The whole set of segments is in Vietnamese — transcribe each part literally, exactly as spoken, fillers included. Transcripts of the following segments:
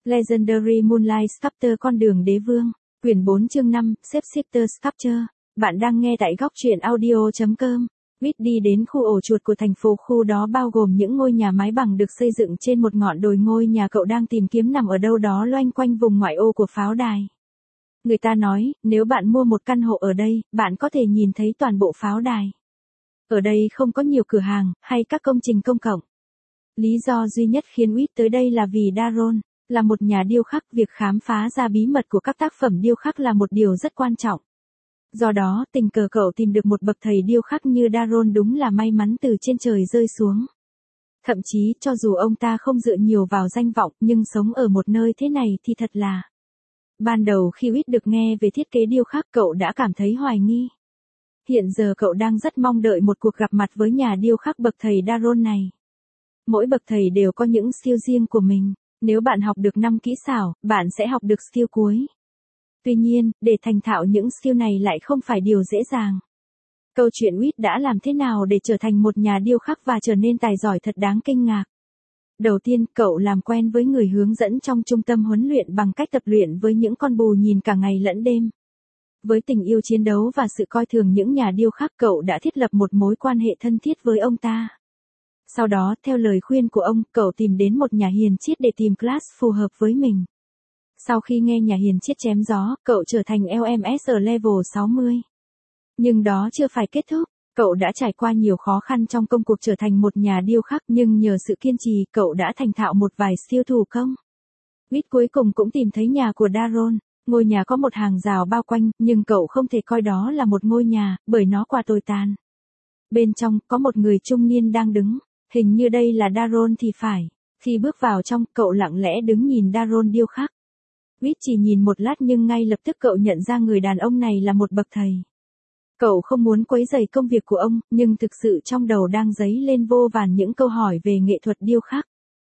Legendary Moonlight Sculptor Con đường đế vương, quyển bốn chương năm, Xếp Shifter Sculpture. Bạn đang nghe tại góc truyện audio chấm com. Viết đi đến khu ổ chuột của thành phố, khu đó bao gồm những ngôi nhà mái bằng được xây dựng trên một ngọn đồi. Ngôi nhà cậu đang tìm kiếm nằm ở đâu đó loanh quanh vùng ngoại ô của pháo đài. Người ta nói, nếu bạn mua một căn hộ ở đây, bạn có thể nhìn thấy toàn bộ pháo đài. Ở đây không có nhiều cửa hàng, hay các công trình công cộng. Lý do duy nhất khiến Whit tới đây là vì Daron là một nhà điêu khắc. Việc khám phá ra bí mật của các tác phẩm điêu khắc là một điều rất quan trọng. Do đó, tình cờ cậu tìm được một bậc thầy điêu khắc như Daron đúng là may mắn từ trên trời rơi xuống. Thậm chí, cho dù ông ta không dựa nhiều vào danh vọng, nhưng sống ở một nơi thế này thì thật là... Ban đầu khi Whit được nghe về thiết kế điêu khắc, cậu đã cảm thấy hoài nghi. Hiện giờ cậu đang rất mong đợi một cuộc gặp mặt với nhà điêu khắc bậc thầy Daron này. Mỗi bậc thầy đều có những skill riêng của mình. Nếu bạn học được năm kỹ xảo, bạn sẽ học được skill cuối. Tuy nhiên, để thành thạo những skill này lại không phải điều dễ dàng. Câu chuyện Whit đã làm thế nào để trở thành một nhà điêu khắc và trở nên tài giỏi thật đáng kinh ngạc. Đầu tiên, cậu làm quen với người hướng dẫn trong trung tâm huấn luyện bằng cách tập luyện với những con bù nhìn cả ngày lẫn đêm. Với tình yêu chiến đấu và sự coi thường những nhà điêu khắc, cậu đã thiết lập một mối quan hệ thân thiết với ông ta. Sau đó, theo lời khuyên của ông, cậu tìm đến một nhà hiền triết để tìm class phù hợp với mình. Sau khi nghe nhà hiền triết chém gió, cậu trở thành L M S ở level sáu mươi. Nhưng đó chưa phải kết thúc, cậu đã trải qua nhiều khó khăn trong công cuộc trở thành một nhà điêu khắc, nhưng nhờ sự kiên trì, cậu đã thành thạo một vài skill thủ công. Whit cuối cùng cũng tìm thấy nhà của Daron. Ngôi nhà có một hàng rào bao quanh, nhưng cậu không thể coi đó là một ngôi nhà, bởi nó quá tồi tàn. Bên trong, có một người trung niên đang đứng. Hình như đây là Daron thì phải. Khi bước vào trong, cậu lặng lẽ đứng nhìn Daron điêu khắc. Whit chỉ nhìn một lát nhưng ngay lập tức cậu nhận ra người đàn ông này là một bậc thầy. Cậu không muốn quấy rầy công việc của ông, nhưng thực sự trong đầu đang dấy lên vô vàn những câu hỏi về nghệ thuật điêu khắc.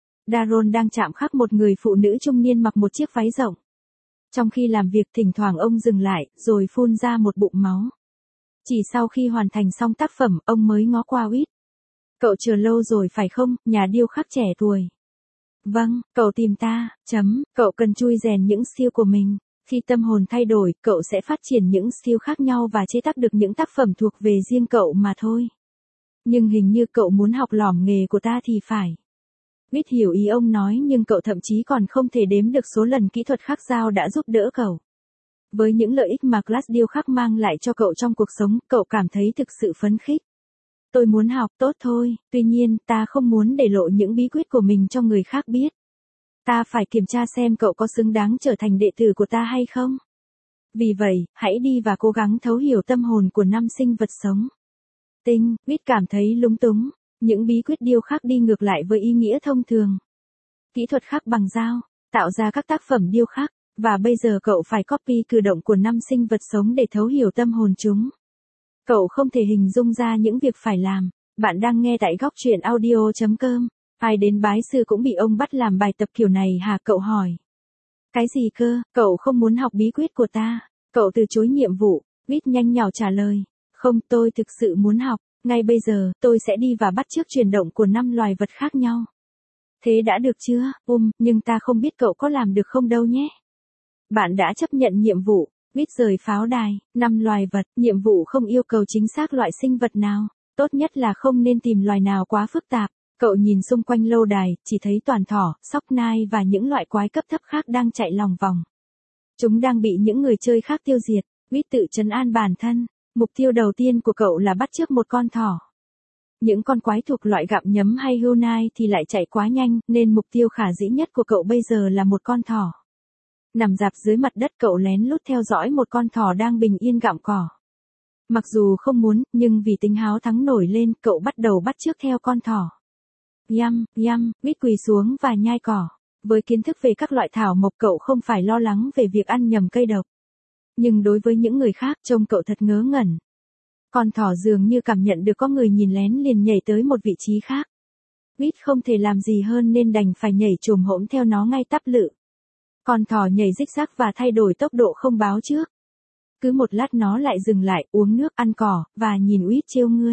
Daron đang chạm khắc một người phụ nữ trung niên mặc một chiếc váy rộng. Trong khi làm việc, thỉnh thoảng ông dừng lại, rồi phun ra một bụng máu. Chỉ sau khi hoàn thành xong tác phẩm, ông mới ngó qua Whit. Cậu chờ lâu rồi phải không, nhà điêu khắc trẻ tuổi? Vâng, cậu tìm ta, chấm, cậu cần chui rèn những skill của mình. Khi tâm hồn thay đổi, cậu sẽ phát triển những skill khác nhau và chế tác được những tác phẩm thuộc về riêng cậu mà thôi. Nhưng hình như cậu muốn học lỏm nghề của ta thì phải. Biết hiểu ý ông nói, nhưng cậu thậm chí còn không thể đếm được số lần kỹ thuật khắc dao đã giúp đỡ cậu. Với những lợi ích mà class điêu khắc mang lại cho cậu trong cuộc sống, cậu cảm thấy thực sự phấn khích. Tôi muốn học tốt thôi, tuy nhiên, ta không muốn để lộ những bí quyết của mình cho người khác biết. Ta phải kiểm tra xem cậu có xứng đáng trở thành đệ tử của ta hay không. Vì vậy, hãy đi và cố gắng thấu hiểu tâm hồn của năm sinh vật sống. Tinh, Whit cảm thấy lúng túng. Những bí quyết điêu khắc đi ngược lại với ý nghĩa thông thường. Kỹ thuật khắc bằng dao, tạo ra các tác phẩm điêu khắc, và bây giờ cậu phải copy cử động của năm sinh vật sống để thấu hiểu tâm hồn chúng. Cậu không thể hình dung ra những việc phải làm. Bạn đang nghe tại góc truyện audio chấm com. Ai đến bái sư cũng bị ông bắt làm bài tập kiểu này hả, cậu hỏi. Cái gì cơ, cậu không muốn học bí quyết của ta? Cậu từ chối nhiệm vụ. Whit nhanh nhảu trả lời. Không, tôi thực sự muốn học. Ngay bây giờ, tôi sẽ đi và bắt chước chuyển động của năm loài vật khác nhau. Thế đã được chưa, um, nhưng ta không biết cậu có làm được không đâu nhé. Bạn đã chấp nhận nhiệm vụ. Whit rời pháo đài, năm loài vật, nhiệm vụ không yêu cầu chính xác loại sinh vật nào. Tốt nhất là không nên tìm loài nào quá phức tạp. Cậu nhìn xung quanh lâu đài, chỉ thấy toàn thỏ, sóc nai và những loại quái cấp thấp khác đang chạy lòng vòng. Chúng đang bị những người chơi khác tiêu diệt. Whit tự trấn an bản thân. Mục tiêu đầu tiên của cậu là bắt chước một con thỏ. Những con quái thuộc loại gặm nhấm hay hươu nai thì lại chạy quá nhanh, nên mục tiêu khả dĩ nhất của cậu bây giờ là một con thỏ. Nằm rạp dưới mặt đất, cậu lén lút theo dõi một con thỏ đang bình yên gặm cỏ. Mặc dù không muốn, nhưng vì tính háo thắng nổi lên, cậu bắt đầu bắt chước theo con thỏ. Yum, yum, Whit quỳ xuống và nhai cỏ. Với kiến thức về các loại thảo mộc, cậu không phải lo lắng về việc ăn nhầm cây độc. Nhưng đối với những người khác, trông cậu thật ngớ ngẩn. Con thỏ dường như cảm nhận được có người nhìn lén, liền nhảy tới một vị trí khác. Whit không thể làm gì hơn nên đành phải nhảy chồm hổm theo nó ngay tắp lự. Con thỏ nhảy rích rắc và thay đổi tốc độ không báo trước. Cứ một lát nó lại dừng lại, uống nước, ăn cỏ, và nhìn Whit trêu ngươi.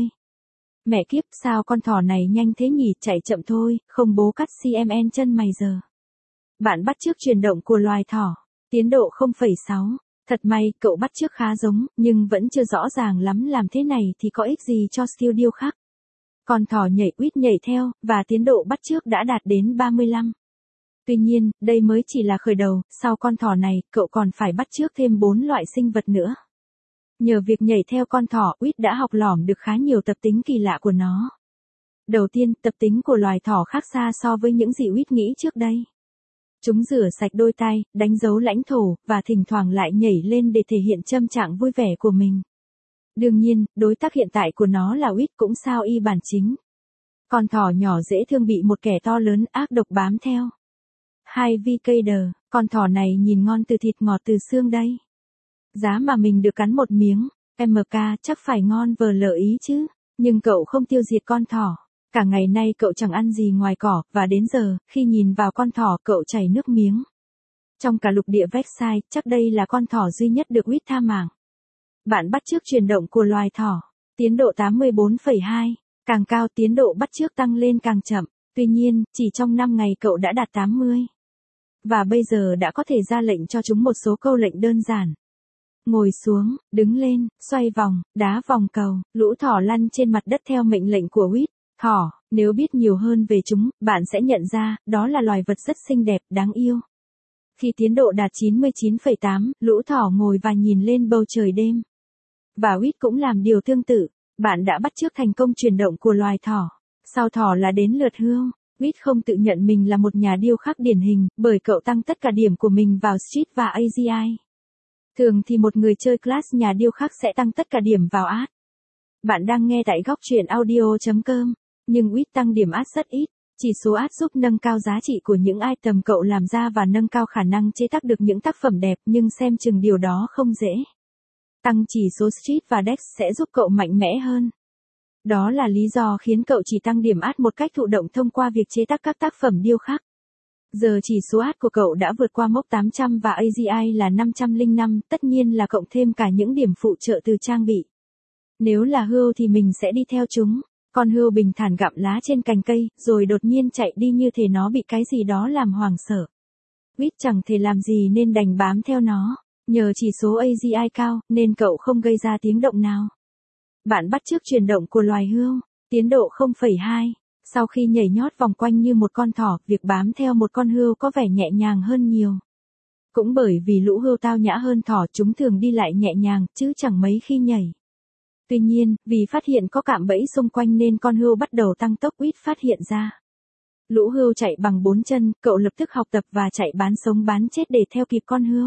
Mẹ kiếp, sao con thỏ này nhanh thế nhỉ, chạy chậm thôi, không bố cắt xê em en chân mày giờ. Bạn bắt chước chuyển động của loài thỏ. Tiến độ không phẩy sáu. Thật may, cậu bắt chước khá giống, nhưng vẫn chưa rõ ràng lắm làm thế này thì có ích gì cho skill điêu khắc. Con thỏ nhảy uýt nhảy theo, và tiến độ bắt chước đã đạt đến ba mươi lăm. Tuy nhiên, đây mới chỉ là khởi đầu, sau con thỏ này, cậu còn phải bắt chước thêm bốn loại sinh vật nữa. Nhờ việc nhảy theo con thỏ, uýt đã học lỏm được khá nhiều tập tính kỳ lạ của nó. Đầu tiên, tập tính của loài thỏ khác xa so với những gì uýt nghĩ trước đây. Chúng rửa sạch đôi tai, đánh dấu lãnh thổ, và thỉnh thoảng lại nhảy lên để thể hiện tâm trạng vui vẻ của mình. Đương nhiên, đối tác hiện tại của nó là uýt cũng sao y bản chính. Con thỏ nhỏ dễ thương bị một kẻ to lớn ác độc bám theo. hai Vikader, con thỏ này nhìn ngon từ thịt ngọt từ xương đây. Giá mà mình được cắn một miếng, em ca chắc phải ngon vờ lợi ý chứ. Nhưng cậu không tiêu diệt con thỏ. Cả ngày nay cậu chẳng ăn gì ngoài cỏ, và đến giờ, khi nhìn vào con thỏ cậu chảy nước miếng. Trong cả lục địa Vexai, chắc đây là con thỏ duy nhất được uýt tha mạng. Bạn bắt chước chuyển động của loài thỏ. Tiến độ tám mươi bốn phẩy hai. Càng cao tiến độ bắt chước tăng lên càng chậm. Tuy nhiên, chỉ trong năm ngày cậu đã đạt tám mươi. Và bây giờ đã có thể ra lệnh cho chúng một số câu lệnh đơn giản. Ngồi xuống, đứng lên, xoay vòng, đá vòng cầu, lũ thỏ lăn trên mặt đất theo mệnh lệnh của uýt. Thỏ, nếu biết nhiều hơn về chúng, bạn sẽ nhận ra, đó là loài vật rất xinh đẹp, đáng yêu. Khi tiến độ đạt chín mươi chín phẩy tám, lũ thỏ ngồi và nhìn lên bầu trời đêm. Và uýt cũng làm điều tương tự. Bạn đã bắt chước thành công chuyển động của loài thỏ. Sau thỏ là đến lượt hươu. Uýt không tự nhận mình là một nhà điêu khắc điển hình, bởi cậu tăng tất cả điểm của mình vào Street và a giê i. Thường thì một người chơi class nhà điêu khắc sẽ tăng tất cả điểm vào Art. Bạn đang nghe tại góc truyện audio chấm com. Nhưng uýt tăng điểm Art rất ít. Chỉ số Art giúp nâng cao giá trị của những item cậu làm ra và nâng cao khả năng chế tác được những tác phẩm đẹp, nhưng xem chừng điều đó không dễ. Tăng chỉ số Street và Dex sẽ giúp cậu mạnh mẽ hơn. Đó là lý do khiến cậu chỉ tăng điểm Art một cách thụ động thông qua việc chế tác các tác phẩm điêu khắc. Giờ chỉ số Art của cậu đã vượt qua mốc tám trăm và a giê i là năm trăm lẻ năm, tất nhiên là cộng thêm cả những điểm phụ trợ từ trang bị. Nếu là hươu thì mình sẽ đi theo chúng. Con hươu bình thản gặm lá trên cành cây, rồi đột nhiên chạy đi như thể nó bị cái gì đó làm hoảng sợ. Uýt chẳng thể làm gì nên đành bám theo nó. Nhờ chỉ số a giê i cao, nên cậu không gây ra tiếng động nào. Bạn bắt chước chuyển động của loài hươu. Tiến độ không phẩy hai. Sau khi nhảy nhót vòng quanh như một con thỏ, việc bám theo một con hươu có vẻ nhẹ nhàng hơn nhiều. Cũng bởi vì lũ hươu tao nhã hơn thỏ, chúng thường đi lại nhẹ nhàng, chứ chẳng mấy khi nhảy. Tuy nhiên, vì phát hiện có cạm bẫy xung quanh nên con hươu bắt đầu tăng tốc, uýt phát hiện ra. Lũ hươu chạy bằng bốn chân, cậu lập tức học tập và chạy bán sống bán chết để theo kịp con hươu.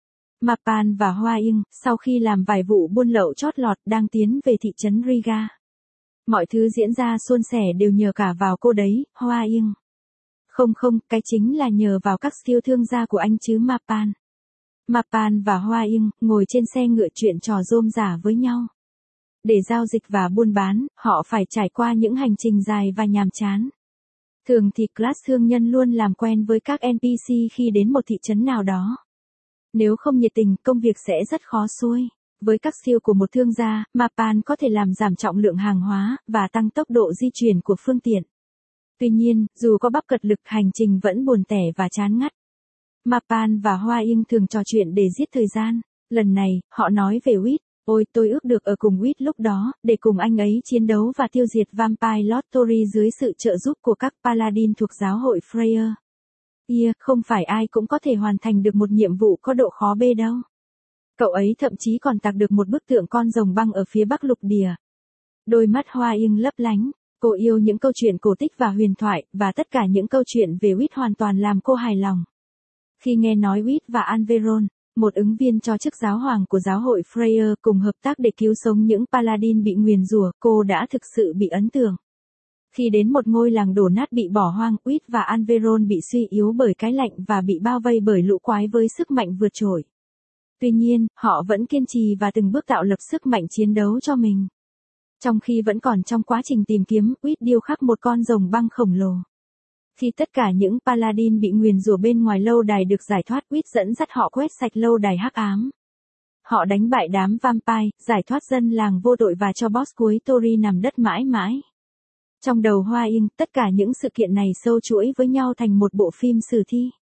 Mapan và Hoa Ing, sau khi làm vài vụ buôn lậu chót lọt, đang tiến về thị trấn Riga. Mọi thứ diễn ra suôn sẻ đều nhờ cả vào cô đấy, Hoa Ing. Không không, cái chính là nhờ vào các skill thương gia của anh chứ Mapan. Mapan và Hoa Ing, ngồi trên xe ngựa chuyện trò rôm rả với nhau. Để giao dịch và buôn bán, họ phải trải qua những hành trình dài và nhàm chán. Thường thì class thương nhân luôn làm quen với các en pê xê khi đến một thị trấn nào đó. Nếu không nhiệt tình, công việc sẽ rất khó xuôi. Với các skill của một thương gia, Mapan có thể làm giảm trọng lượng hàng hóa, và tăng tốc độ di chuyển của phương tiện. Tuy nhiên, dù có bắp cật lực, hành trình vẫn buồn tẻ và chán ngắt. Mapan và Hoa Ing thường trò chuyện để giết thời gian. Lần này, họ nói về uýt. Ôi, tôi ước được ở cùng uýt lúc đó, để cùng anh ấy chiến đấu và tiêu diệt Vampire Lord Tori dưới sự trợ giúp của các Paladin thuộc giáo hội Freyr. Yeah, không phải ai cũng có thể hoàn thành được một nhiệm vụ có độ khó bê đâu. Cậu ấy thậm chí còn tạc được một bức tượng con rồng băng ở phía bắc lục địa. Đôi mắt Hoa Ing lấp lánh, cô yêu những câu chuyện cổ tích và huyền thoại, và tất cả những câu chuyện về uýt hoàn toàn làm cô hài lòng. Khi nghe nói uýt và Anveron, một ứng viên cho chức giáo hoàng của giáo hội Freyr, cùng hợp tác để cứu sống những Paladin bị nguyền rủa, cô đã thực sự bị ấn tượng. Khi đến một ngôi làng đổ nát bị bỏ hoang, uýt và Anveron bị suy yếu bởi cái lạnh và bị bao vây bởi lũ quái với sức mạnh vượt trội. Tuy nhiên, họ vẫn kiên trì và từng bước tạo lập sức mạnh chiến đấu cho mình. Trong khi vẫn còn trong quá trình tìm kiếm, uýt điêu khắc một con rồng băng khổng lồ. Khi tất cả những Paladin bị nguyền rủa bên ngoài lâu đài được giải thoát, uýt dẫn dắt họ quét sạch lâu đài hắc ám. Họ đánh bại đám vampire, giải thoát dân làng vô tội và cho boss cuối Tori nằm đất mãi mãi. Trong đầu Hoa Ing, tất cả những sự kiện này sâu chuỗi với nhau thành một bộ phim sử thi.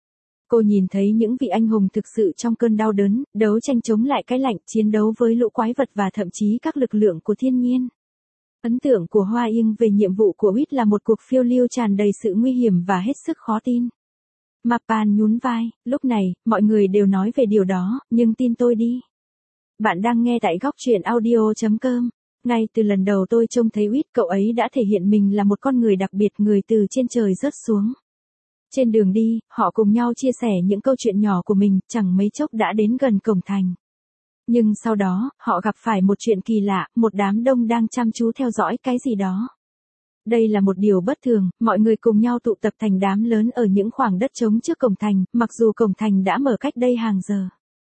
Cô nhìn thấy những vị anh hùng thực sự trong cơn đau đớn, đấu tranh chống lại cái lạnh, chiến đấu với lũ quái vật và thậm chí các lực lượng của thiên nhiên. Ấn tượng của Hoa Yên về nhiệm vụ của u i tê là một cuộc phiêu lưu tràn đầy sự nguy hiểm và hết sức khó tin. Mapan nhún vai, lúc này, mọi người đều nói về điều đó, nhưng tin tôi đi. Bạn đang nghe tại góc truyện audio chấm com. Ngay từ lần đầu tôi trông thấy u i tê, cậu ấy đã thể hiện mình là một con người đặc biệt, người từ trên trời rớt xuống. Trên đường đi, họ cùng nhau chia sẻ những câu chuyện nhỏ của mình, chẳng mấy chốc đã đến gần cổng thành. Nhưng sau đó, họ gặp phải một chuyện kỳ lạ, một đám đông đang chăm chú theo dõi cái gì đó. Đây là một điều bất thường, mọi người cùng nhau tụ tập thành đám lớn ở những khoảng đất trống trước cổng thành, mặc dù cổng thành đã mở cách đây hàng giờ.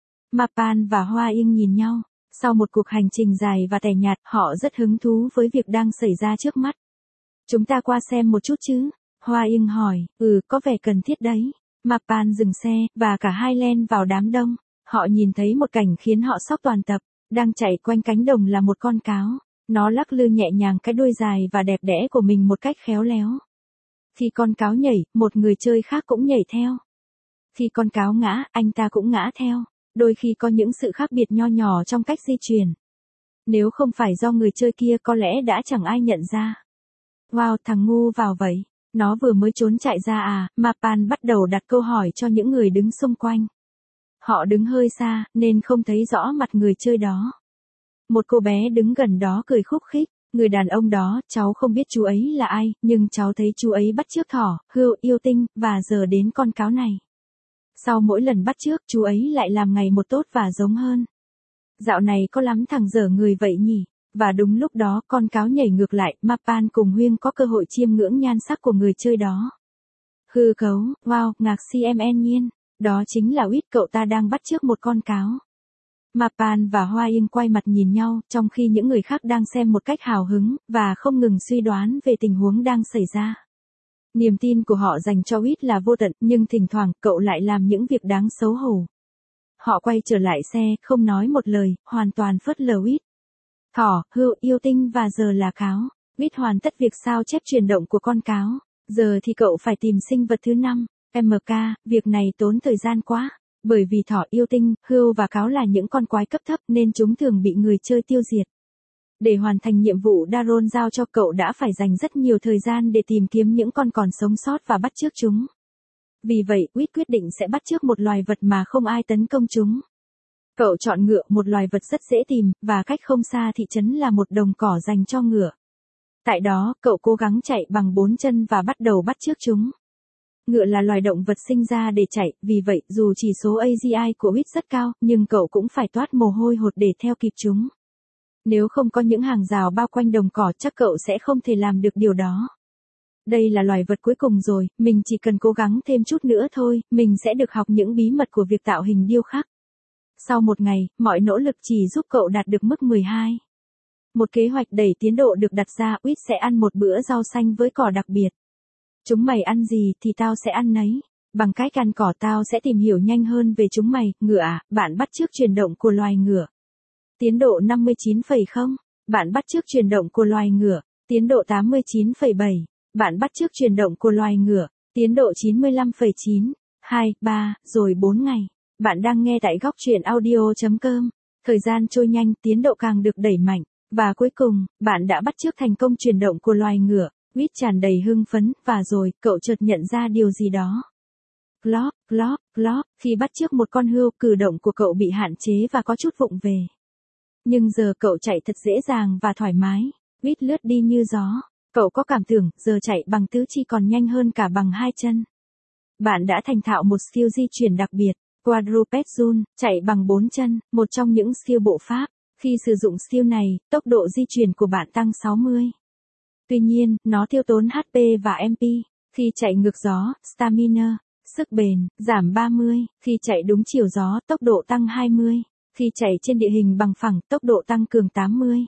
Mapan và Hoa Yên nhìn nhau, sau một cuộc hành trình dài và tẻ nhạt, họ rất hứng thú với việc đang xảy ra trước mắt. Chúng ta qua xem một chút chứ? Hoa Yên hỏi, ừ, có vẻ cần thiết đấy. Mapan dừng xe, và cả hai len vào đám đông. Họ nhìn thấy một cảnh khiến họ sốc toàn tập, đang chạy quanh cánh đồng là một con cáo. Nó lắc lư nhẹ nhàng cái đuôi dài và đẹp đẽ của mình một cách khéo léo. Khi con cáo nhảy, một người chơi khác cũng nhảy theo. Khi con cáo ngã, anh ta cũng ngã theo. Đôi khi có những sự khác biệt nho nhỏ trong cách di chuyển. Nếu không phải do người chơi kia có lẽ đã chẳng ai nhận ra. Wow, thằng ngu vào vậy. Nó vừa mới trốn chạy ra à? Mapan bắt đầu đặt câu hỏi cho những người đứng xung quanh. Họ đứng hơi xa, nên không thấy rõ mặt người chơi đó. Một cô bé đứng gần đó cười khúc khích. Người đàn ông đó, cháu không biết chú ấy là ai, nhưng cháu thấy chú ấy bắt chước thỏ, hươu, yêu tinh, và giờ đến con cáo này. Sau mỗi lần bắt chước, chú ấy lại làm ngày một tốt và giống hơn. Dạo này có lắm thằng dở người vậy nhỉ? Và đúng lúc đó, con cáo nhảy ngược lại, Mapan cùng Huyên có cơ hội chiêm ngưỡng nhan sắc của người chơi đó. Hư cấu, wow, ngạc cmn nhiên. Đó chính là u i tê, cậu ta đang bắt chước một con cáo. Mapan và Hoa Yên quay mặt nhìn nhau, trong khi những người khác đang xem một cách hào hứng, và không ngừng suy đoán về tình huống đang xảy ra. Niềm tin của họ dành cho u i tê là vô tận, nhưng thỉnh thoảng, cậu lại làm những việc đáng xấu hổ. Họ quay trở lại xe, không nói một lời, hoàn toàn phớt lờ u i tê. Thỏ, hươu, yêu tinh và giờ là cáo. u i tê hoàn tất việc sao chép chuyển động của con cáo. Giờ thì cậu phải tìm sinh vật thứ năm. em ca, việc này tốn thời gian quá. Bởi vì thỏ, yêu tinh, hươu và cáo là những con quái cấp thấp nên chúng thường bị người chơi tiêu diệt. Để hoàn thành nhiệm vụ Daron giao cho cậu đã phải dành rất nhiều thời gian để tìm kiếm những con còn sống sót và bắt chước chúng. Vì vậy, u i tê quyết định sẽ bắt chước một loài vật mà không ai tấn công chúng. Cậu chọn ngựa, một loài vật rất dễ tìm, và cách không xa thị trấn là một đồng cỏ dành cho ngựa. Tại đó, cậu cố gắng chạy bằng bốn chân và bắt đầu bắt chước chúng. Ngựa là loài động vật sinh ra để chạy, vì vậy dù chỉ số a giê i của u i tê rất cao, nhưng cậu cũng phải toát mồ hôi hột để theo kịp chúng. Nếu không có những hàng rào bao quanh đồng cỏ chắc cậu sẽ không thể làm được điều đó. Đây là loài vật cuối cùng rồi, mình chỉ cần cố gắng thêm chút nữa thôi, mình sẽ được học những bí mật của việc tạo hình điêu khắc. Sau một ngày, mọi nỗ lực chỉ giúp cậu đạt được mức mười hai. Một kế hoạch đẩy tiến độ được đặt ra, u i tê sẽ ăn một bữa rau xanh với cỏ đặc biệt. Chúng mày ăn gì thì tao sẽ ăn nấy. Bằng cách ăn cỏ tao sẽ tìm hiểu nhanh hơn về chúng mày. Ngựa à, bạn bắt chước chuyển động của loài ngựa. Tiến độ năm mươi chín phẩy không. Bạn bắt chước chuyển động của loài ngựa. Tiến độ tám mươi chín phẩy bảy. Bạn bắt chước chuyển động của loài ngựa. Tiến độ chín mươi lăm phẩy chín. hai, ba, rồi bốn ngày. Bạn đang nghe tại góc truyện audio chấm com. Thời gian trôi nhanh, tiến độ càng được đẩy mạnh. Và cuối cùng, bạn đã bắt chước thành công chuyển động của loài ngựa. u i tê tràn đầy hưng phấn, và rồi, cậu chợt nhận ra điều gì đó. Plop, plop, plop, khi bắt chước một con hươu, cử động của cậu bị hạn chế và có chút vụng về. Nhưng giờ cậu chạy thật dễ dàng và thoải mái. u i tê lướt đi như gió. Cậu có cảm tưởng, giờ chạy bằng tứ chi còn nhanh hơn cả bằng hai chân. Bạn đã thành thạo một skill di chuyển đặc biệt. Quadruped Run, chạy bằng bốn chân, một trong những skill bộ pháp. Khi sử dụng skill này, tốc độ di chuyển của bạn tăng sáu mươi. Tuy nhiên, nó tiêu tốn hát pê và em pê. Khi chạy ngược gió, stamina, sức bền, giảm ba mươi. Khi chạy đúng chiều gió, tốc độ tăng hai mươi. Khi chạy trên địa hình bằng phẳng, tốc độ tăng cường tám mươi.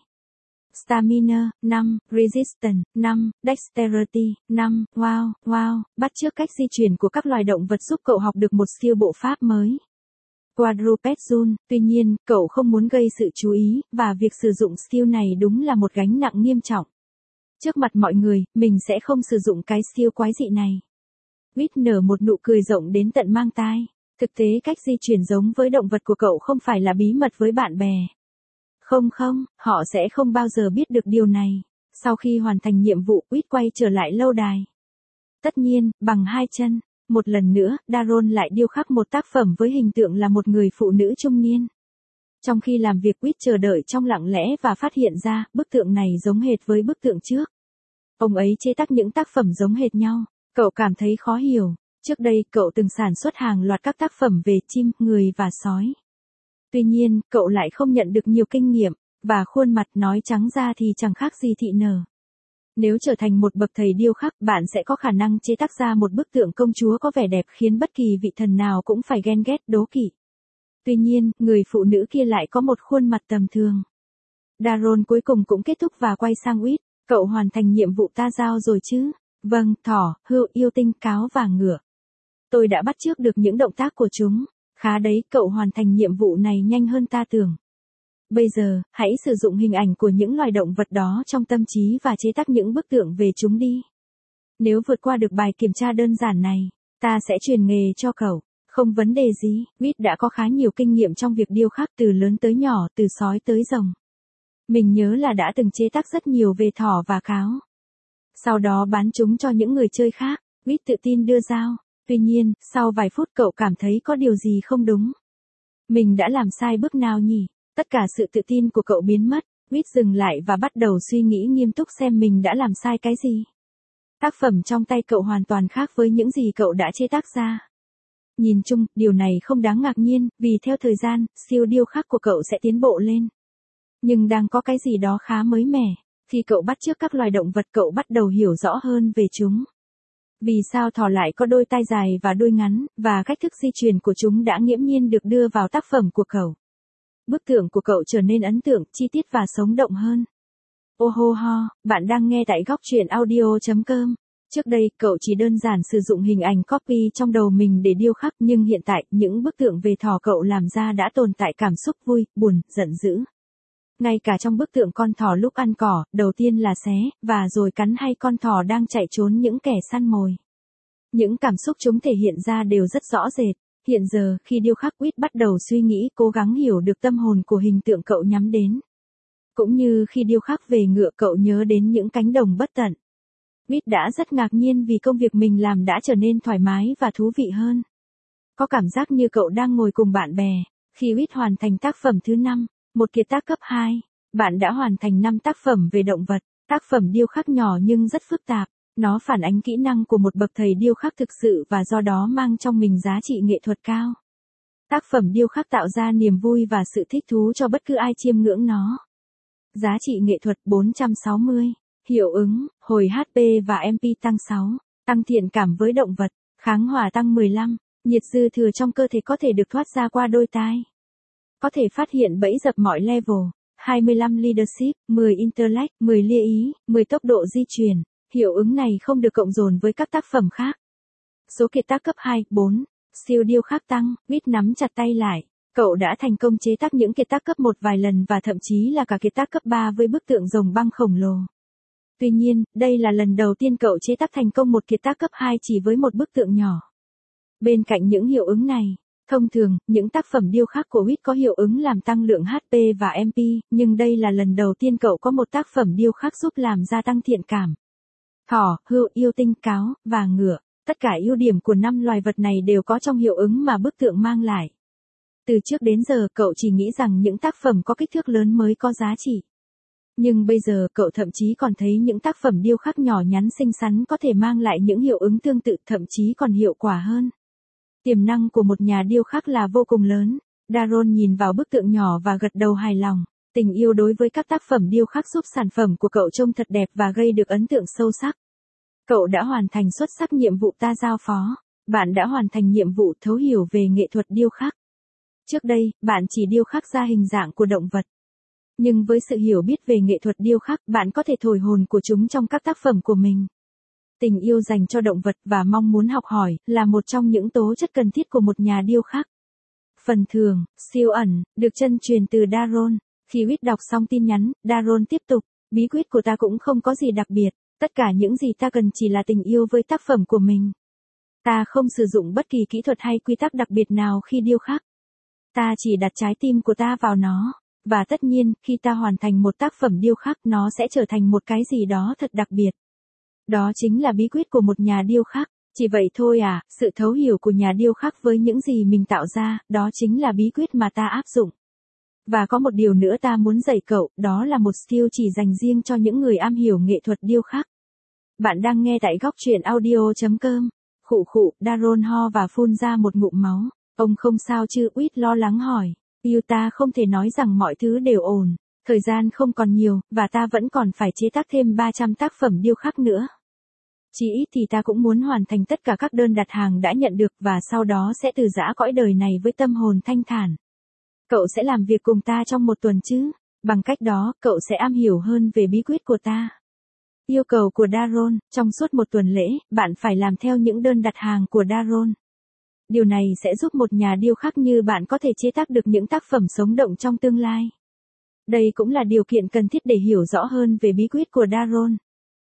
Stamina, năm, Resistance, năm, Dexterity, năm, wow, wow, bắt chước cách di chuyển của các loài động vật giúp cậu học được một skill bộ pháp mới. Quadruped Run, tuy nhiên, cậu không muốn gây sự chú ý, và việc sử dụng skill này đúng là một gánh nặng nghiêm trọng. Trước mặt mọi người, mình sẽ không sử dụng cái skill quái dị này. Quýt nở một nụ cười rộng đến tận mang tai. Thực tế cách di chuyển giống với động vật của cậu không phải là bí mật với bạn bè. Không không, họ sẽ không bao giờ biết được điều này. Sau khi hoàn thành nhiệm vụ, Quýt quay trở lại lâu đài. Tất nhiên, bằng hai chân. Một lần nữa, Daron lại điêu khắc một tác phẩm với hình tượng là một người phụ nữ trung niên. Trong khi làm việc, Quýt chờ đợi trong lặng lẽ và phát hiện ra, bức tượng này giống hệt với bức tượng trước. Ông ấy chế tác những tác phẩm giống hệt nhau. Cậu cảm thấy khó hiểu. Trước đây, cậu từng sản xuất hàng loạt các tác phẩm về chim, người và sói. Tuy nhiên, cậu lại không nhận được nhiều kinh nghiệm, và khuôn mặt nói trắng ra thì chẳng khác gì thị nở. Nếu trở thành một bậc thầy điêu khắc, bạn sẽ có khả năng chế tác ra một bức tượng công chúa có vẻ đẹp khiến bất kỳ vị thần nào cũng phải ghen ghét đố kỵ. Tuy nhiên, người phụ nữ kia lại có một khuôn mặt tầm thường. Daron cuối cùng cũng kết thúc và quay sang Quýt. Cậu hoàn thành nhiệm vụ ta giao rồi chứ? Vâng, thỏ, hươu, yêu tinh, cáo và ngựa. Tôi đã bắt chước được những động tác của chúng. Khá đấy, cậu hoàn thành nhiệm vụ này nhanh hơn ta tưởng. Bây giờ, hãy sử dụng hình ảnh của những loài động vật đó trong tâm trí và chế tác những bức tượng về chúng đi. Nếu vượt qua được bài kiểm tra đơn giản này, ta sẽ truyền nghề cho cậu. Không vấn đề gì, Quýt đã có khá nhiều kinh nghiệm trong việc điêu khắc từ lớn tới nhỏ, từ sói tới rồng. Mình nhớ là đã từng chế tác rất nhiều về thỏ và cáo. Sau đó bán chúng cho những người chơi khác, Quýt tự tin đưa dao. Tuy nhiên, sau vài phút cậu cảm thấy có điều gì không đúng. Mình đã làm sai bước nào nhỉ? Tất cả sự tự tin của cậu biến mất. Quýt dừng lại và bắt đầu suy nghĩ nghiêm túc xem mình đã làm sai cái gì. Tác phẩm trong tay cậu hoàn toàn khác với những gì cậu đã chế tác ra. Nhìn chung, điều này không đáng ngạc nhiên, vì theo thời gian, siêu điêu khắc của cậu sẽ tiến bộ lên. Nhưng đang có cái gì đó khá mới mẻ. Khi cậu bắt chước các loài động vật, cậu bắt đầu hiểu rõ hơn về chúng. Vì sao thỏ lại có đôi tai dài và đuôi ngắn, và cách thức di chuyển của chúng đã nghiễm nhiên được đưa vào tác phẩm của cậu. Bức tượng của cậu trở nên ấn tượng, chi tiết và sống động hơn. Ô hô ho, bạn đang nghe tại góc truyện audio chấm com. Trước đây, cậu chỉ đơn giản sử dụng hình ảnh copy trong đầu mình để điêu khắc, nhưng hiện tại, những bức tượng về thỏ cậu làm ra đã tồn tại cảm xúc vui, buồn, giận dữ. Ngay cả trong bức tượng con thỏ lúc ăn cỏ, đầu tiên là xé, và rồi cắn, hay con thỏ đang chạy trốn những kẻ săn mồi. Những cảm xúc chúng thể hiện ra đều rất rõ rệt. Hiện giờ, khi điêu khắc, Quýt bắt đầu suy nghĩ, cố gắng hiểu được tâm hồn của hình tượng cậu nhắm đến. Cũng như khi điêu khắc về ngựa, cậu nhớ đến những cánh đồng bất tận. Quýt đã rất ngạc nhiên vì công việc mình làm đã trở nên thoải mái và thú vị hơn. Có cảm giác như cậu đang ngồi cùng bạn bè. Khi Quýt hoàn thành tác phẩm thứ năm, một kiệt tác cấp hai, bạn đã hoàn thành năm tác phẩm về động vật. Tác phẩm điêu khắc nhỏ nhưng rất phức tạp. Nó phản ánh kỹ năng của một bậc thầy điêu khắc thực sự và do đó mang trong mình giá trị nghệ thuật cao. Tác phẩm điêu khắc tạo ra niềm vui và sự thích thú cho bất cứ ai chiêm ngưỡng nó. Giá trị nghệ thuật bốn trăm sáu mươi. Hiệu ứng, hồi hát pê và em pê tăng sáu. Tăng thiện cảm với động vật. Kháng hỏa tăng mười lăm. Nhiệt dư thừa trong cơ thể có thể được thoát ra qua đôi tai. Có thể phát hiện bẫy dập mọi level. hai mươi lăm leadership, mười intellect, mười lia ý, mười tốc độ di chuyển. Hiệu ứng này không được cộng dồn với các tác phẩm khác. Số kiệt tác cấp hai, bốn. Siêu điêu khắc tăng, Quýt nắm chặt tay lại. Cậu đã thành công chế tác những kiệt tác cấp một vài lần và thậm chí là cả kiệt tác cấp ba với bức tượng rồng băng khổng lồ. Tuy nhiên, đây là lần đầu tiên cậu chế tác thành công một kiệt tác cấp hai chỉ với một bức tượng nhỏ. Bên cạnh những hiệu ứng này, thông thường, những tác phẩm điêu khắc của Quýt có hiệu ứng làm tăng lượng hát pê và em pê, nhưng đây là lần đầu tiên cậu có một tác phẩm điêu khắc giúp làm gia tăng thiện cảm. Thỏ, hươu, yêu tinh, cáo, và ngựa. Tất cả ưu điểm của năm loài vật này đều có trong hiệu ứng mà bức tượng mang lại. Từ trước đến giờ, cậu chỉ nghĩ rằng những tác phẩm có kích thước lớn mới có giá trị. Nhưng bây giờ, cậu thậm chí còn thấy những tác phẩm điêu khắc nhỏ nhắn xinh xắn có thể mang lại những hiệu ứng tương tự, thậm chí còn hiệu quả hơn. Tiềm năng của một nhà điêu khắc là vô cùng lớn. Daron nhìn vào bức tượng nhỏ và gật đầu hài lòng. Tình yêu đối với các tác phẩm điêu khắc giúp sản phẩm của cậu trông thật đẹp và gây được ấn tượng sâu sắc. Cậu đã hoàn thành xuất sắc nhiệm vụ ta giao phó. Bạn đã hoàn thành nhiệm vụ thấu hiểu về nghệ thuật điêu khắc. Trước đây, bạn chỉ điêu khắc ra hình dạng của động vật. Nhưng với sự hiểu biết về nghệ thuật điêu khắc, bạn có thể thổi hồn của chúng trong các tác phẩm của mình. Tình yêu dành cho động vật và mong muốn học hỏi là một trong những tố chất cần thiết của một nhà điêu khắc. Phần thưởng, siêu ẩn, được chân truyền từ Daron. Khi Quýt đọc xong tin nhắn, Daron tiếp tục, bí quyết của ta cũng không có gì đặc biệt, tất cả những gì ta cần chỉ là tình yêu với tác phẩm của mình. Ta không sử dụng bất kỳ kỹ thuật hay quy tắc đặc biệt nào khi điêu khắc. Ta chỉ đặt trái tim của ta vào nó. Và tất nhiên, khi ta hoàn thành một tác phẩm điêu khắc nó sẽ trở thành một cái gì đó thật đặc biệt. Đó chính là bí quyết của một nhà điêu khắc. Chỉ vậy thôi à, sự thấu hiểu của nhà điêu khắc với những gì mình tạo ra, đó chính là bí quyết mà ta áp dụng. Và có một điều nữa ta muốn dạy cậu, đó là một skill chỉ dành riêng cho những người am hiểu nghệ thuật điêu khắc. Bạn đang nghe tại góc truyện audio chấm com. Khụ khụ, Daron ho và phun ra một ngụm máu. Ông không sao chứ? Uýt lo lắng hỏi. Yêu ta không thể nói rằng mọi thứ đều ổn. Thời gian không còn nhiều, và ta vẫn còn phải chế tác thêm ba trăm tác phẩm điêu khắc nữa. Chỉ ít thì ta cũng muốn hoàn thành tất cả các đơn đặt hàng đã nhận được và sau đó sẽ từ giã cõi đời này với tâm hồn thanh thản. Cậu sẽ làm việc cùng ta trong một tuần chứ? Bằng cách đó, cậu sẽ am hiểu hơn về bí quyết của ta. Yêu cầu của Daron, trong suốt một tuần lễ, bạn phải làm theo những đơn đặt hàng của Daron. Điều này sẽ giúp một nhà điêu khắc như bạn có thể chế tác được những tác phẩm sống động trong tương lai. Đây cũng là điều kiện cần thiết để hiểu rõ hơn về bí quyết của Daron.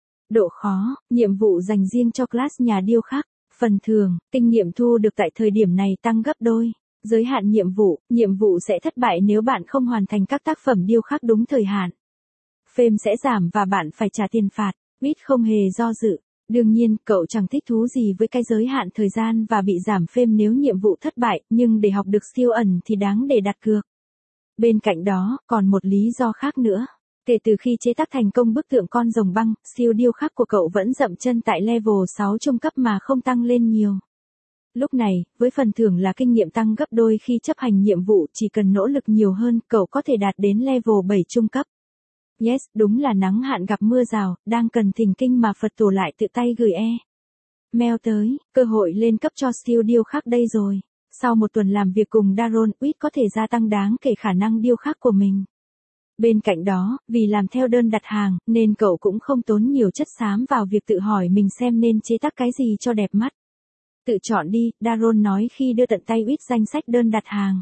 Độ khó, nhiệm vụ dành riêng cho class nhà điêu khắc. Phần thưởng, kinh nghiệm thu được tại thời điểm này tăng gấp đôi. Giới hạn nhiệm vụ, nhiệm vụ sẽ thất bại nếu bạn không hoàn thành các tác phẩm điêu khắc đúng thời hạn. Fame sẽ giảm và bạn phải trả tiền phạt. Uýt không hề do dự. Đương nhiên, cậu chẳng thích thú gì với cái giới hạn thời gian và bị giảm fame nếu nhiệm vụ thất bại, nhưng để học được skill ẩn thì đáng để đặt cược. Bên cạnh đó, còn một lý do khác nữa. Kể từ khi chế tác thành công bức tượng con rồng băng, skill điêu khắc của cậu vẫn dậm chân tại level sáu trung cấp mà không tăng lên nhiều. Lúc này, với phần thưởng là kinh nghiệm tăng gấp đôi khi chấp hành nhiệm vụ, chỉ cần nỗ lực nhiều hơn, cậu có thể đạt đến level bảy trung cấp. Yes, đúng là nắng hạn gặp mưa rào, đang cần thỉnh kinh mà Phật tổ lại tự tay gửi e. Mail tới, cơ hội lên cấp cho skill điêu khắc đây rồi. Sau một tuần làm việc cùng Daron, Uýt có thể gia tăng đáng kể khả năng điêu khắc của mình. Bên cạnh đó, vì làm theo đơn đặt hàng, nên cậu cũng không tốn nhiều chất xám vào việc tự hỏi mình xem nên chế tác cái gì cho đẹp mắt. Tự chọn đi, Daron nói khi đưa tận tay Uýt danh sách đơn đặt hàng.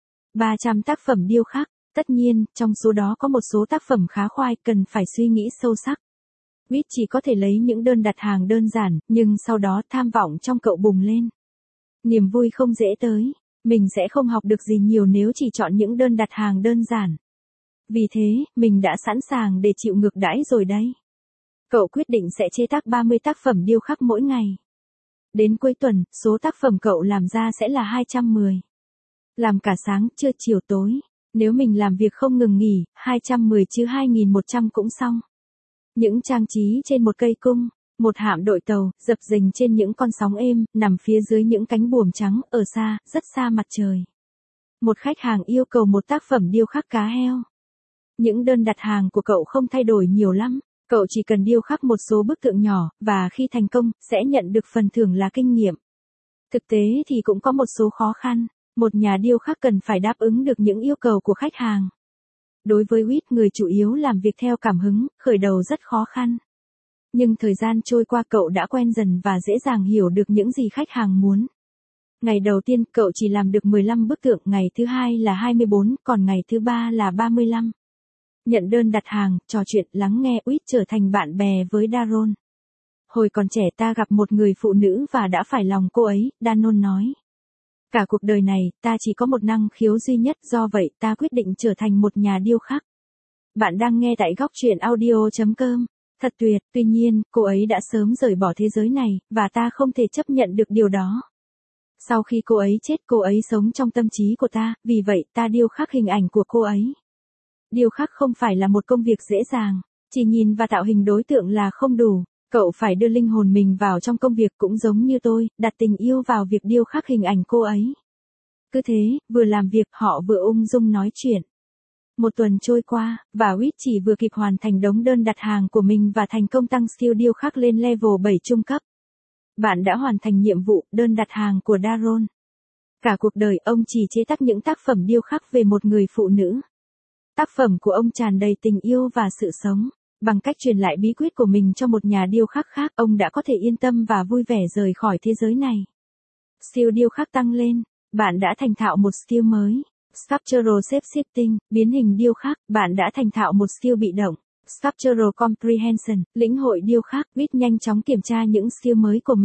ba trăm tác phẩm điêu khắc. Tất nhiên, trong số đó có một số tác phẩm khá khoai, cần phải suy nghĩ sâu sắc. Uýt chỉ có thể lấy những đơn đặt hàng đơn giản, nhưng sau đó tham vọng trong cậu bùng lên. Niềm vui không dễ tới. Mình sẽ không học được gì nhiều nếu chỉ chọn những đơn đặt hàng đơn giản. Vì thế, mình đã sẵn sàng để chịu ngược đãi rồi đấy. Cậu quyết định sẽ chế tác ba mươi tác phẩm điêu khắc mỗi ngày. Đến cuối tuần, số tác phẩm cậu làm ra sẽ là hai trăm mười. Làm cả sáng, trưa, chiều, tối. Nếu mình làm việc không ngừng nghỉ, hai trăm mười chứ hai nghìn một trăm cũng xong. Những trang trí trên một cây cung, một hạm đội tàu, dập dềnh trên những con sóng êm, nằm phía dưới những cánh buồm trắng, ở xa, rất xa mặt trời. Một khách hàng yêu cầu một tác phẩm điêu khắc cá heo. Những đơn đặt hàng của cậu không thay đổi nhiều lắm, cậu chỉ cần điêu khắc một số bức tượng nhỏ, và khi thành công, sẽ nhận được phần thưởng là kinh nghiệm. Thực tế thì cũng có một số khó khăn. Một nhà điêu khắc cần phải đáp ứng được những yêu cầu của khách hàng. Đối với Uýt, người chủ yếu làm việc theo cảm hứng, khởi đầu rất khó khăn. Nhưng thời gian trôi qua cậu đã quen dần và dễ dàng hiểu được những gì khách hàng muốn. Ngày đầu tiên, cậu chỉ làm được mười lăm bức tượng, ngày thứ hai là hai mươi bốn, còn ngày thứ ba là ba mươi lăm. Nhận đơn đặt hàng, trò chuyện, lắng nghe, Uýt trở thành bạn bè với Daron. Hồi còn trẻ ta gặp một người phụ nữ và đã phải lòng cô ấy, Daron nói. Cả cuộc đời này, ta chỉ có một năng khiếu duy nhất, do vậy ta quyết định trở thành một nhà điêu khắc. Bạn đang nghe tại góc truyện audio chấm com. Thật tuyệt, tuy nhiên, cô ấy đã sớm rời bỏ thế giới này, và ta không thể chấp nhận được điều đó. Sau khi cô ấy chết, cô ấy sống trong tâm trí của ta, vì vậy ta điêu khắc hình ảnh của cô ấy. Điêu khắc không phải là một công việc dễ dàng, chỉ nhìn và tạo hình đối tượng là không đủ. Cậu phải đưa linh hồn mình vào trong công việc, cũng giống như tôi, đặt tình yêu vào việc điêu khắc hình ảnh cô ấy. Cứ thế, vừa làm việc họ vừa ung dung nói chuyện. Một tuần trôi qua, và Uýt chỉ vừa kịp hoàn thành đống đơn đặt hàng của mình và thành công tăng skill điêu khắc lên level bảy trung cấp. Bạn đã hoàn thành nhiệm vụ, đơn đặt hàng của Daron. Cả cuộc đời ông chỉ chế tác những tác phẩm điêu khắc về một người phụ nữ. Tác phẩm của ông tràn đầy tình yêu và sự sống. Bằng cách truyền lại bí quyết của mình cho một nhà điêu khắc khác, ông đã có thể yên tâm và vui vẻ rời khỏi thế giới này. Skill điêu khắc tăng lên, bạn đã thành thạo một skill mới. Sculptural shape shifting, biến hình điêu khắc, bạn đã thành thạo một skill bị động. Sculptural comprehension, lĩnh hội điêu khắc, Uýt nhanh chóng kiểm tra những skill mới của mình.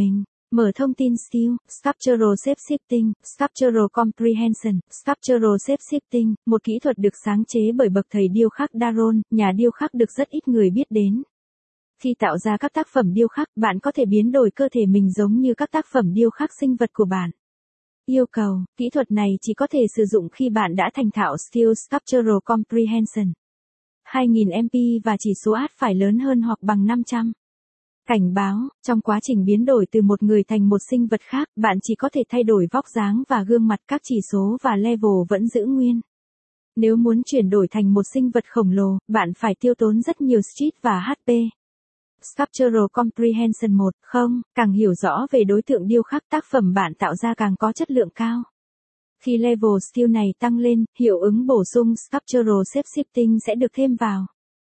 Mở thông tin skill, Sculptural Shape-Shifting, Sculptural Comprehension, Sculptural Shape-Shifting, một kỹ thuật được sáng chế bởi bậc thầy điêu khắc Daron, nhà điêu khắc được rất ít người biết đến. Khi tạo ra các tác phẩm điêu khắc, bạn có thể biến đổi cơ thể mình giống như các tác phẩm điêu khắc sinh vật của bạn. Yêu cầu, kỹ thuật này chỉ có thể sử dụng khi bạn đã thành thạo skill Sculptural Comprehension. hai nghìn M P và chỉ số át phải lớn hơn hoặc bằng năm trăm. Cảnh báo, trong quá trình biến đổi từ một người thành một sinh vật khác, bạn chỉ có thể thay đổi vóc dáng và gương mặt, các chỉ số và level vẫn giữ nguyên. Nếu muốn chuyển đổi thành một sinh vật khổng lồ, bạn phải tiêu tốn rất nhiều street và hát pê. Sculptural Comprehension một, không, càng hiểu rõ về đối tượng điêu khắc tác phẩm bạn tạo ra càng có chất lượng cao. Khi level skill này tăng lên, hiệu ứng bổ sung Sculptural Shape-Shifting sẽ được thêm vào.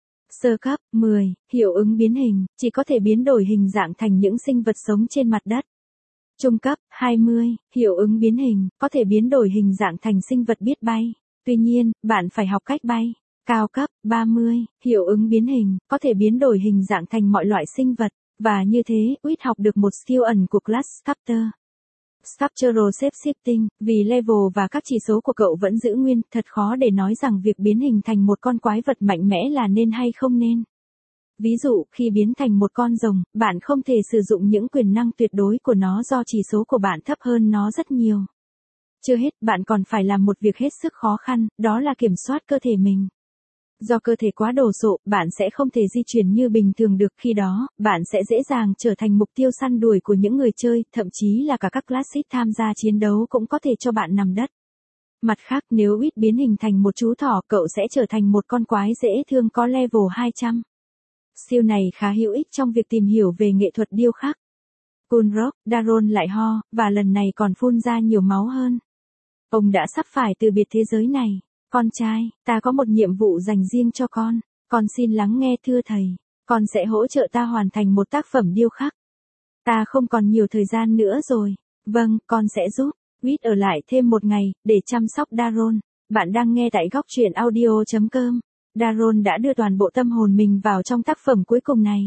Sơ cấp, mười, hiệu ứng biến hình, chỉ có thể biến đổi hình dạng thành những sinh vật sống trên mặt đất. Trung cấp, hai mươi, hiệu ứng biến hình, có thể biến đổi hình dạng thành sinh vật biết bay. Tuy nhiên, bạn phải học cách bay. Cao cấp, ba mươi, hiệu ứng biến hình, có thể biến đổi hình dạng thành mọi loại sinh vật. Và như thế, Wit học được một skill ẩn của Class Sculptor. Sculptural Shape-Shifting, vì level và các chỉ số của cậu vẫn giữ nguyên, thật khó để nói rằng việc biến hình thành một con quái vật mạnh mẽ là nên hay không nên. Ví dụ, khi biến thành một con rồng, bạn không thể sử dụng những quyền năng tuyệt đối của nó do chỉ số của bạn thấp hơn nó rất nhiều. Chưa hết, bạn còn phải làm một việc hết sức khó khăn, đó là kiểm soát cơ thể mình. Do cơ thể quá đồ sộ, bạn sẽ không thể di chuyển như bình thường được, khi đó, bạn sẽ dễ dàng trở thành mục tiêu săn đuổi của những người chơi, thậm chí là cả các classic tham gia chiến đấu cũng có thể cho bạn nằm đất. Mặt khác, nếu Wit biến hình thành một chú thỏ, cậu sẽ trở thành một con quái dễ thương có level hai trăm. Siêu này khá hữu ích trong việc tìm hiểu về nghệ thuật điêu khắc. Kunrock, Daron lại ho, và lần này còn phun ra nhiều máu hơn. Ông đã sắp phải từ biệt thế giới này. Con trai, ta có một nhiệm vụ dành riêng cho con. Con xin lắng nghe thưa thầy. Con sẽ hỗ trợ ta hoàn thành một tác phẩm điêu khắc. Ta không còn nhiều thời gian nữa rồi. Vâng, con sẽ giúp. Wit ở lại thêm một ngày, để chăm sóc Daron. Bạn đang nghe tại góc truyện audio chấm com. Daron đã đưa toàn bộ tâm hồn mình vào trong tác phẩm cuối cùng này.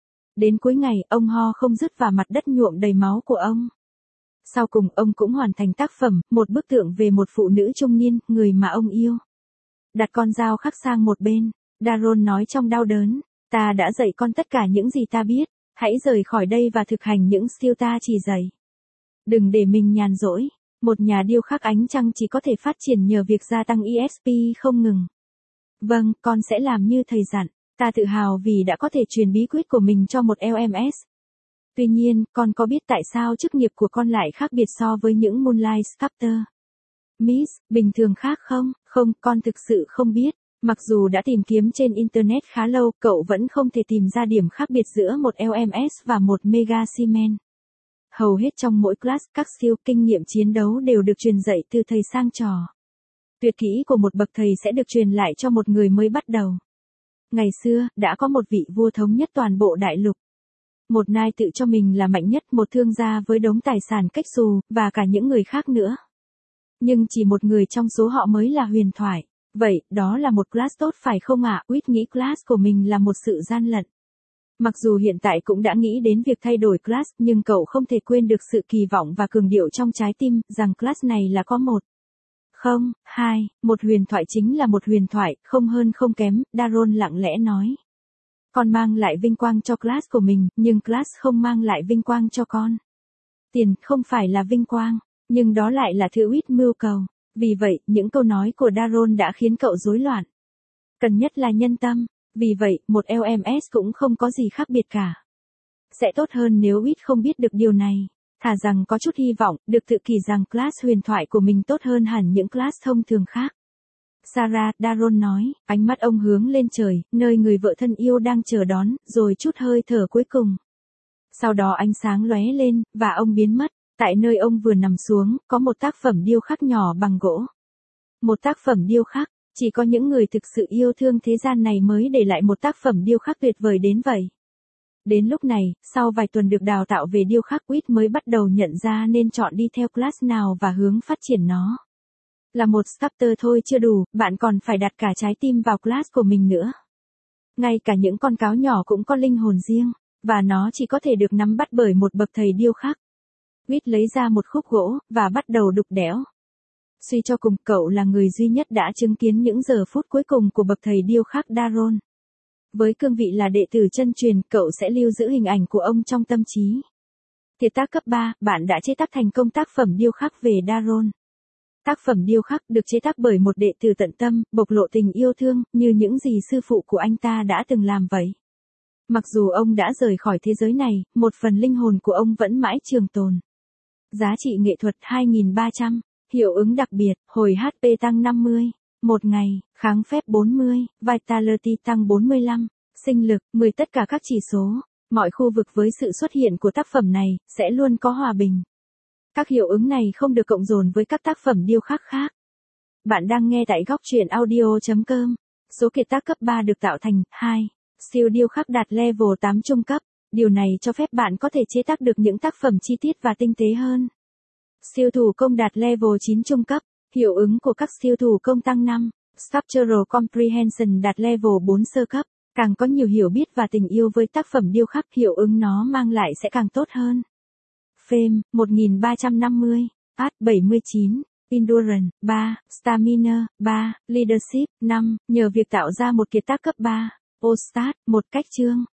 Đến cuối ngày, ông ho không dứt và mặt đất nhuộm đầy máu của ông. Sau cùng, ông cũng hoàn thành tác phẩm, một bức tượng về một phụ nữ trung niên, người mà ông yêu. Đặt con dao khắc sang một bên, Daron nói trong đau đớn, ta đã dạy con tất cả những gì ta biết, hãy rời khỏi đây và thực hành những skill ta chỉ dạy. Đừng để mình nhàn rỗi, một nhà điêu khắc ánh trăng chỉ có thể phát triển nhờ việc gia tăng e ích pê không ngừng. Vâng, con sẽ làm như thầy dặn, ta tự hào vì đã có thể truyền bí quyết của mình cho một lờ em ét. Tuy nhiên, con có biết tại sao chức nghiệp của con lại khác biệt so với những Moonlight Sculptor? Miss, bình thường khác không? Không, con thực sự không biết. Mặc dù đã tìm kiếm trên Internet khá lâu, cậu vẫn không thể tìm ra điểm khác biệt giữa một lờ em ét và một Mega Cement. Hầu hết trong mỗi class, các skill, kinh nghiệm chiến đấu đều được truyền dạy từ thầy sang trò. Tuyệt kỹ của một bậc thầy sẽ được truyền lại cho một người mới bắt đầu. Ngày xưa, đã có một vị vua thống nhất toàn bộ đại lục. Một nai tự cho mình là mạnh nhất, một thương gia với đống tài sản cách xù, và cả những người khác nữa. Nhưng chỉ một người trong số họ mới là huyền thoại. Vậy, đó là một class tốt phải không ạ? Wit nghĩ class của mình là một sự gian lận. Mặc dù hiện tại cũng đã nghĩ đến việc thay đổi class, nhưng cậu không thể quên được sự kỳ vọng và cường điệu trong trái tim, rằng class này là có một. Không, hai, một huyền thoại chính là một huyền thoại, không hơn không kém, Daron lặng lẽ nói. Con mang lại vinh quang cho class của mình, nhưng class không mang lại vinh quang cho con. Tiền không phải là vinh quang, nhưng đó lại là thứ Wit mưu cầu. Vì vậy, những câu nói của Daron đã khiến cậu rối loạn. Cần nhất là nhân tâm. Vì vậy, một lờ em ét cũng không có gì khác biệt cả. Sẽ tốt hơn nếu Wit không biết được điều này. Thà rằng có chút hy vọng, được tự kỳ rằng class huyền thoại của mình tốt hơn hẳn những class thông thường khác. Sarah, Daron nói, ánh mắt ông hướng lên trời, nơi người vợ thân yêu đang chờ đón, rồi chút hơi thở cuối cùng. Sau đó ánh sáng lóe lên, và ông biến mất. Tại nơi ông vừa nằm xuống, có một tác phẩm điêu khắc nhỏ bằng gỗ. Một tác phẩm điêu khắc, chỉ có những người thực sự yêu thương thế gian này mới để lại một tác phẩm điêu khắc tuyệt vời đến vậy. Đến lúc này, sau vài tuần được đào tạo về điêu khắc, Wit mới bắt đầu nhận ra nên chọn đi theo class nào và hướng phát triển nó. Là một sculptor thôi chưa đủ, bạn còn phải đặt cả trái tim vào class của mình nữa. Ngay cả những con cáo nhỏ cũng có linh hồn riêng, và nó chỉ có thể được nắm bắt bởi một bậc thầy điêu khắc. Quýt lấy ra một khúc gỗ, và bắt đầu đục đẽo. Suy cho cùng, cậu là người duy nhất đã chứng kiến những giờ phút cuối cùng của bậc thầy điêu khắc Daron. Với cương vị là đệ tử chân truyền, cậu sẽ lưu giữ hình ảnh của ông trong tâm trí. Kiệt tác cấp ba, bạn đã chế tác thành công tác phẩm điêu khắc về Daron. Tác phẩm điêu khắc được chế tác bởi một đệ tử tận tâm, bộc lộ tình yêu thương, như những gì sư phụ của anh ta đã từng làm vậy. Mặc dù ông đã rời khỏi thế giới này, một phần linh hồn của ông vẫn mãi trường tồn. Giá trị nghệ thuật hai nghìn ba trăm, hiệu ứng đặc biệt, hồi hát pê tăng năm mươi, một ngày, kháng phép bốn mươi, Vitality tăng bốn mươi lăm, sinh lực mười, tất cả các chỉ số, mọi khu vực với sự xuất hiện của tác phẩm này, sẽ luôn có hòa bình. Các hiệu ứng này không được cộng dồn với các tác phẩm điêu khắc khác. Bạn đang nghe tại góc truyện audio chấm com. Số kiệt tác cấp ba được tạo thành hai. Siêu điêu khắc đạt level tám trung cấp. Điều này cho phép bạn có thể chế tác được những tác phẩm chi tiết và tinh tế hơn. Siêu thủ công đạt level chín trung cấp. Hiệu ứng của các siêu thủ công tăng năm. Sculptural Comprehension đạt level bốn sơ cấp. Càng có nhiều hiểu biết và tình yêu với tác phẩm điêu khắc, hiệu ứng nó mang lại sẽ càng tốt hơn. Fame, một nghìn ba trăm năm mươi. Art, bảy mươi chín. Endurance, ba. Stamina, ba. Leadership, năm. Nhờ việc tạo ra một kiệt tác cấp ba. All-Star, một cách chương.